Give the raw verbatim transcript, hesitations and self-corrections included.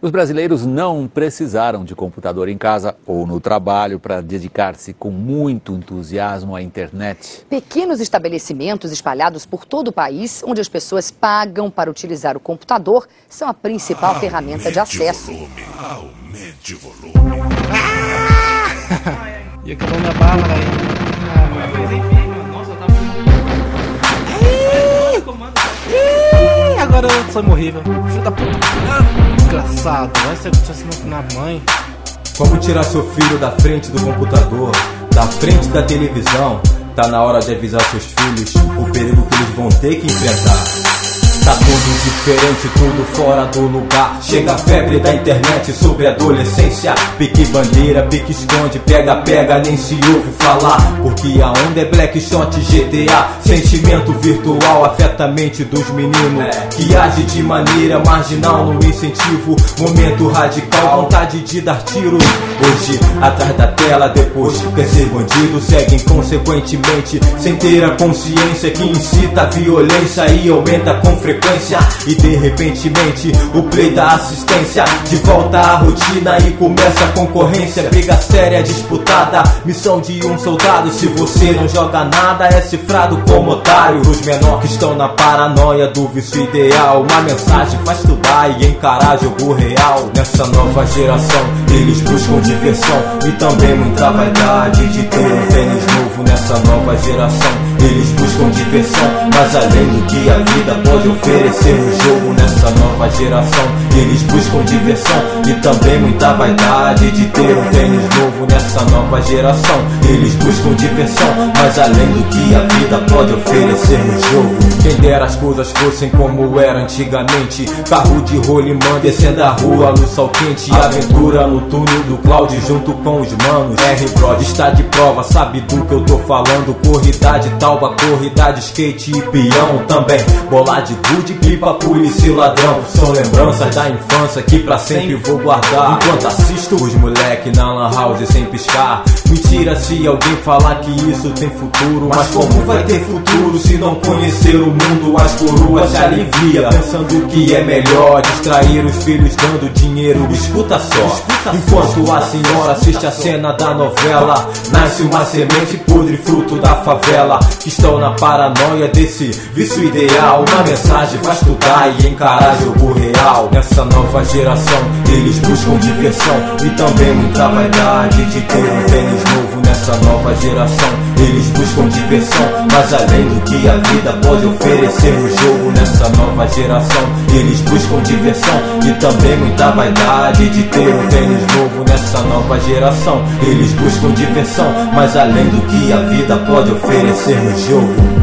Os brasileiros não precisaram de computador em casa ou no trabalho para dedicar-se com muito entusiasmo à internet. Pequenos estabelecimentos espalhados por todo o país, onde as pessoas pagam para utilizar o computador, são a principal Aumente ferramenta de acesso. Volume. Aumente o volume. Ah! E acabou minha bala aí. Nossa, tava... Agora eu sou horrível. Filho da puta. Desgraçado. Vai ser assassinando na mãe. Como tirar seu filho da frente do computador, da frente da televisão? Tá na hora de avisar seus filhos o perigo que eles vão ter que enfrentar. Tá tudo diferente, tudo fora do lugar. Chega a febre da internet sobre a adolescência. Pique bandeira, pique esconde, pega, pega, nem se ouve falar. Porque a onda é Black Shot G T A. Sentimento virtual afeta a mente dos meninos, que age de maneira marginal no incentivo. Momento radical, vontade de dar tiro. Hoje, atrás da tela, depois quer ser bandido. Segue inconsequentemente, sem ter a consciência que incita a violência e aumenta a frequência. E de repentemente o play da assistência de volta à rotina e começa a concorrência. Briga séria disputada, missão de um soldado. Se você não joga nada é cifrado como otário. Os menores que estão na paranoia do vício ideal, uma mensagem faz estudar e encarar jogo real. Nessa nova geração eles buscam diversão e também muita vaidade de ter um tênis novo. Nessa nova geração eles buscam diversão, mas além do que a vida pode oferecer no jogo. Nessa nova geração eles buscam diversão e também muita vaidade de ter um tênis novo. Nessa nova geração eles buscam diversão, mas além do que a vida pode oferecer no jogo. Quem dera as coisas fossem como era antigamente. Carro de rolimã descendo a rua no sol quente. Aventura no túnel do Cloud junto com os manos. R-Prod está de prova, sabe do que eu tô falando. Corrida de tauba, corrida de skate e peão. Também bola de gude, pipa, polícia e ladrão. São lembranças da infância que pra sempre vou guardar. Enquanto assisto os moleque na lan house sem piscar. Mentira se alguém falar que isso tem futuro, mas como vai ter futuro se não conhecer o mundo? As coroas se alivia, pensando que é melhor distrair os filhos dando dinheiro. Escuta só, enquanto a senhora assiste a cena da novela, nasce uma semente podre, fruto da favela, que estão na paranoia desse vício ideal. Uma mensagem vai estudar e encarar jogo real. Nessa nova geração eles buscam diversão e também muita vaidade de ter um tênis novo. Nessa nova geração eles buscam diversão, mas além do que a vida pode oferecer no jogo. Nessa nova geração eles buscam diversão e também muita vaidade de ter um tênis novo. Nessa nova geração eles buscam diversão, mas além do que a vida pode oferecer no jogo.